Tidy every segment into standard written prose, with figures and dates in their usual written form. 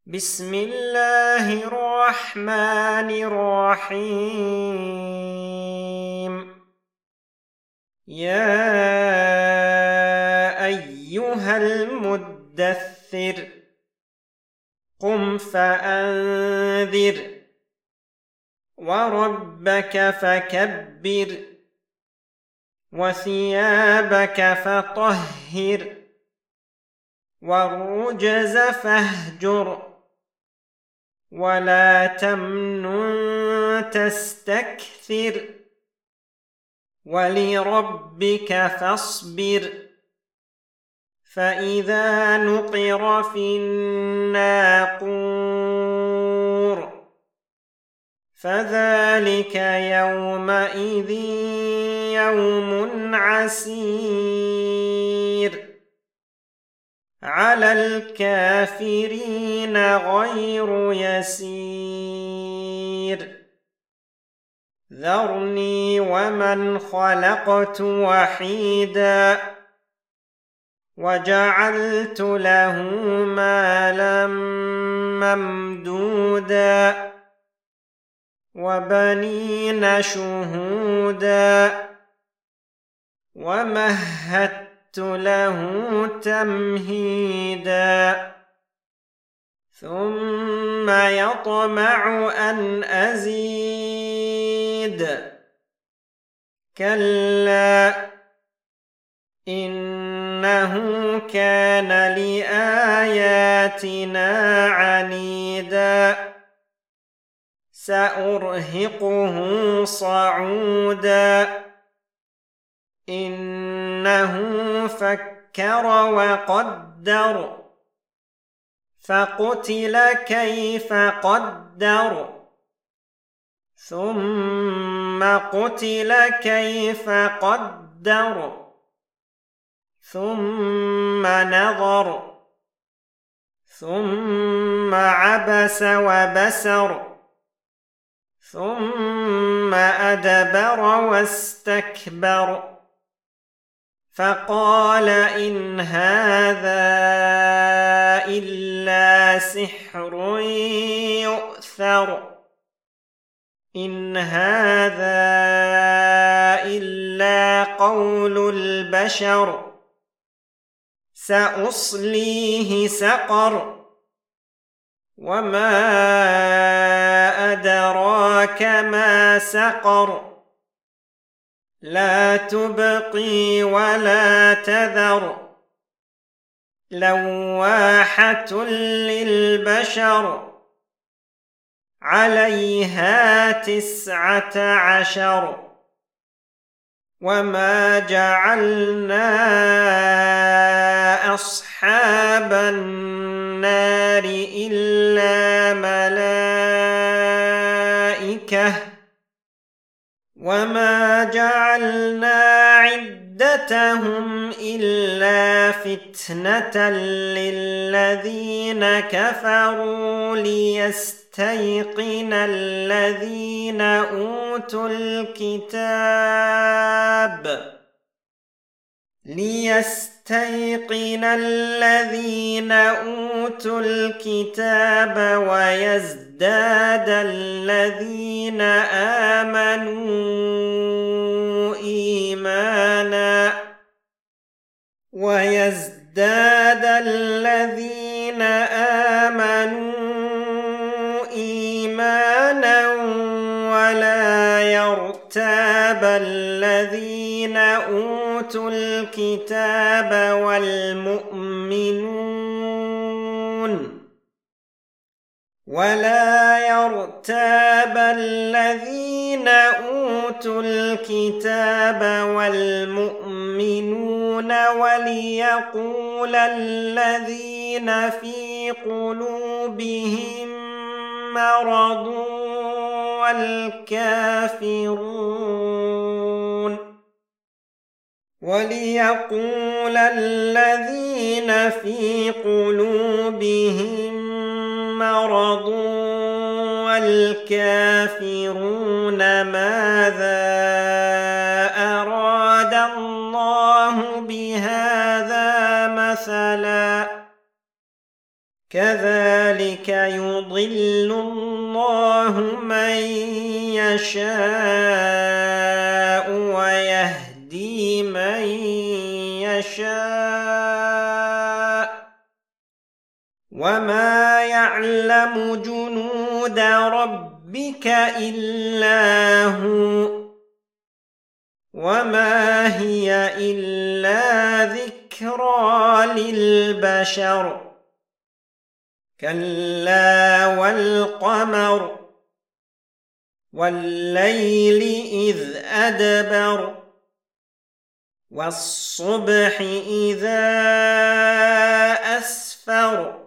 بسم الله الرحمن الرحيم. يا أيها المدثر قم فأنذر وربك فكبر وثيابك فطهر والرجز فاهجر ولا تمنن تستكثر ولربك فاصبر فإذا نقر في الناقور فذلك يومئذ يوم عسير على الكافرين غير يسير ذرني ومن خلقت وحيدا وجعلت له مالا ممدودا وبنين شهودا ومهدت له تمهيدا ثم يطمع أن أزيد كلا إنه كان لآياتنا عنيدا سأرهقه صعودا إنه فكر وقدر فقتل كيف قدر ثم قتل كيف قدر ثم نظر ثم عبس وبسر ثم أدبر واستكبر فقال إن هذا إلا سحر يؤثر إن هذا إلا قول البشر سأصليه سقر وما أدراك ما سقر لا تبقي ولا تذر لواحة للبشر عليها 19 وما جعلنا أصحاب النار إلا ملائكة وما جعلنا عدتهم إلا فتنة للذين كفروا ليستيقن الذين أوتوا الكتاب ويزداد الذين آمنوا إيمانا ولا يرتاب الذين أوتوا الكتاب والمؤمنون وليقول الذين في قلوبهم مرض والكافرون ماذا أراد الله بهذا مثلا كذلك يضل الله من يشاء ويهدي من يشاء وما يعلم جنود ربك إلا هو وما هي إلا ذكرى للبشر كلا والقمر والليل إذ أدبر والصبح إذا أسفر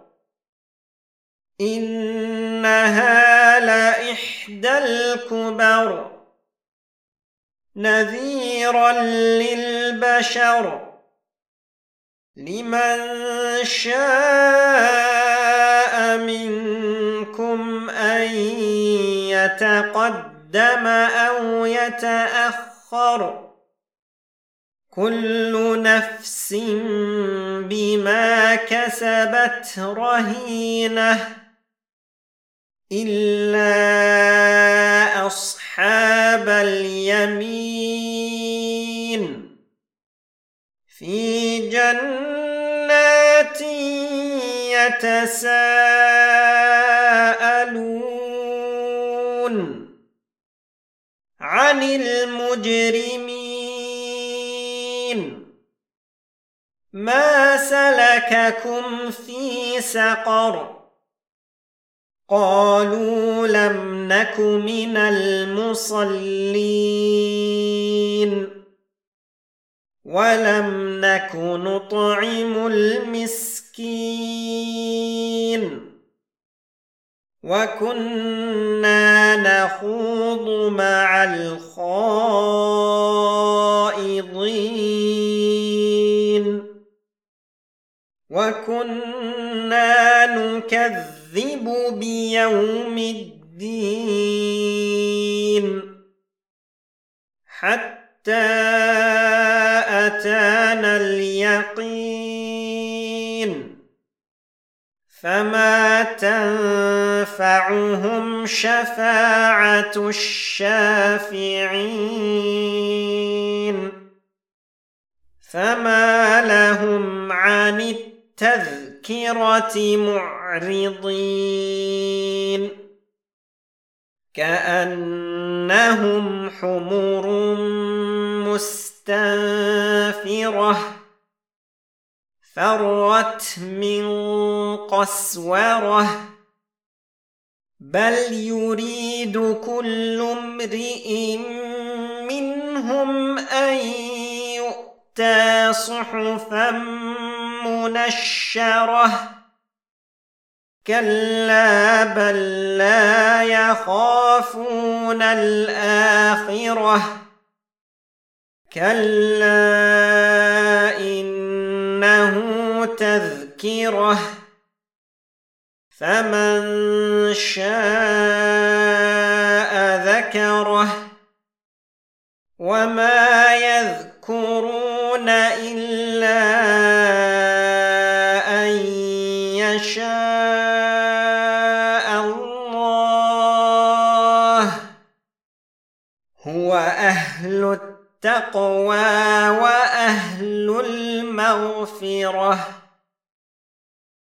إنها لإحدى الكبر نذيرا للبشر لمن شاء منكم أن يتقدم أو يتأخر كل نفس بما كسبت رهينة إلا أصحاب اليمين في جنات يتساءلون عن المجرمين ما سلككم في سقر قالوا لم نك من المصلين ولم نك نطعم المسكين وكنا نخوض مع الخائضين وكنا نكذب بيوم الدين حتى أتانا اليقين فما تنفعهم شفاعة الشافعين فما لهم عن التذكرة معرضين كأنهم حمر مستنفرة فرت من قسورة بل يريد كل امرئ منهم أن يؤتى صحفا منشرة كلا بل لا يخافون الآخرة كلا إنه تذكرة فمن شاء ذكره وما يذكرون إلا أن يشاء الله هو أهل التقوى وأهل المغفرة